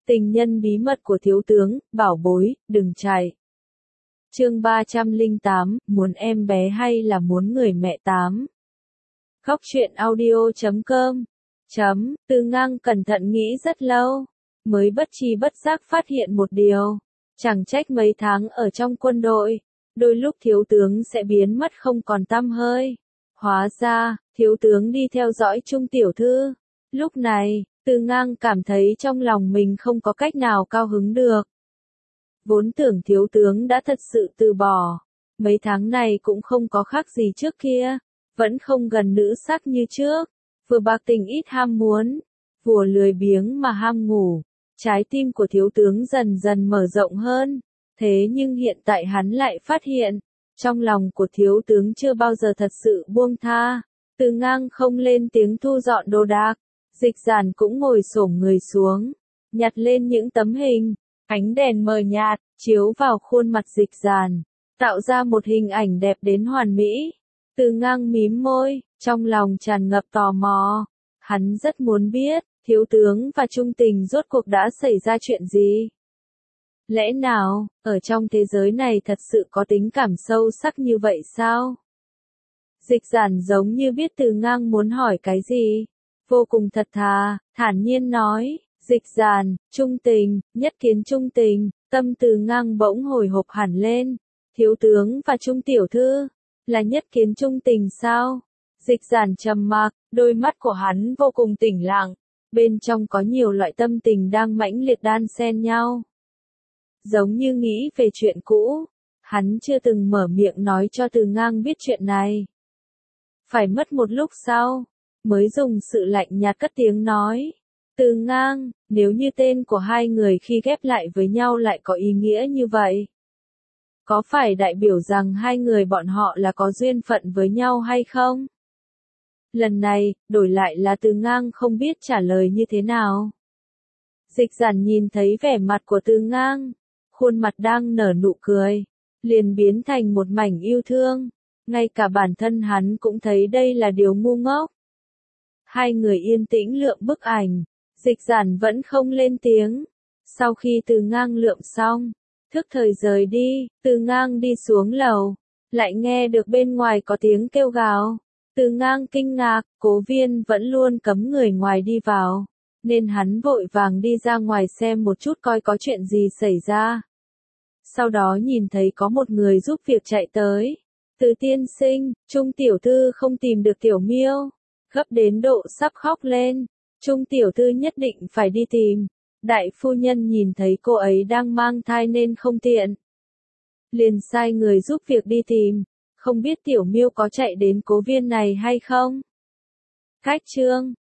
Tình nhân bí mật của thiếu tướng, bảo bối, đừng chạy. Chương 308, muốn em bé hay là muốn người mẹ tám? Góc truyện audio.com. Từ Ngang cẩn thận nghĩ rất lâu, mới bất tri bất giác phát hiện một điều. Chẳng trách mấy tháng ở trong quân đội, đôi lúc thiếu tướng sẽ biến mất không còn tăm hơi. Hóa ra, thiếu tướng đi theo dõi Trung tiểu thư. Lúc này, Từ Ngang cảm thấy trong lòng mình không có cách nào cao hứng được. Vốn tưởng thiếu tướng đã thật sự từ bỏ. Mấy tháng này cũng không có khác gì trước kia. Vẫn không gần nữ sắc như trước. Vừa bạc tình ít ham muốn. Vừa lười biếng mà ham ngủ. Trái tim của thiếu tướng dần dần mở rộng hơn. Thế nhưng hiện tại hắn lại phát hiện. Trong lòng của thiếu tướng chưa bao giờ thật sự buông tha. Từ Ngang không lên tiếng thu dọn đồ đạc. Dịch Giản cũng ngồi xổm người xuống. Nhặt lên những tấm hình. Ánh đèn mờ nhạt, chiếu vào khuôn mặt Dịch Giản. Tạo ra một hình ảnh đẹp đến hoàn mỹ. Từ Ngang mím môi, trong lòng tràn ngập tò mò. Hắn rất muốn biết, thiếu tướng và Trung Tình rốt cuộc đã xảy ra chuyện gì. Lẽ nào, ở trong thế giới này thật sự có tình cảm sâu sắc như vậy sao? Dịch Giản giống như biết Từ Ngang muốn hỏi cái gì. Vô cùng thật thà, thản nhiên nói, Dịch Giản, Trung Tình, nhất kiến Trung Tình, tâm Từ Ngang bỗng hồi hộp hẳn lên. Thiếu tướng và Trung tiểu thư, là nhất kiến Trung Tình sao? Dịch Giản trầm mặc, đôi mắt của hắn vô cùng tĩnh lặng, bên trong có nhiều loại tâm tình đang mãnh liệt đan xen nhau. Giống như nghĩ về chuyện cũ, hắn chưa từng mở miệng nói cho Từ Ngang biết chuyện này. Phải mất một lúc sau, mới dùng sự lạnh nhạt cất tiếng nói. Từ Ngang, nếu như tên của hai người khi ghép lại với nhau lại có ý nghĩa như vậy, có phải đại biểu rằng hai người bọn họ là có duyên phận với nhau hay không? Lần này, đổi lại là Từ Ngang không biết trả lời như thế nào. Dịch Giản nhìn thấy vẻ mặt của Từ Ngang, khuôn mặt đang nở nụ cười, liền biến thành một mảnh yêu thương. Ngay cả bản thân hắn cũng thấy đây là điều ngu ngốc. Hai người yên tĩnh lượm bức ảnh, Dịch Giản vẫn không lên tiếng. Sau khi Từ Ngang lượm xong, thức thời rời đi, Từ Ngang đi xuống lầu, lại nghe được bên ngoài có tiếng kêu gào. Từ Ngang kinh ngạc, Cố Viên vẫn luôn cấm người ngoài đi vào, nên hắn vội vàng đi ra ngoài xem một chút coi có chuyện gì xảy ra. Sau đó nhìn thấy có một người giúp việc chạy tới. Từ tiên sinh, Trung tiểu thư không tìm được tiểu miêu, gấp đến độ sắp khóc lên. Trung tiểu thư nhất định phải đi tìm. Đại phu nhân nhìn thấy cô ấy đang mang thai nên không tiện, liền sai người giúp việc đi tìm. Không biết tiểu miêu có chạy đến Cố Viên này hay không? Cách chương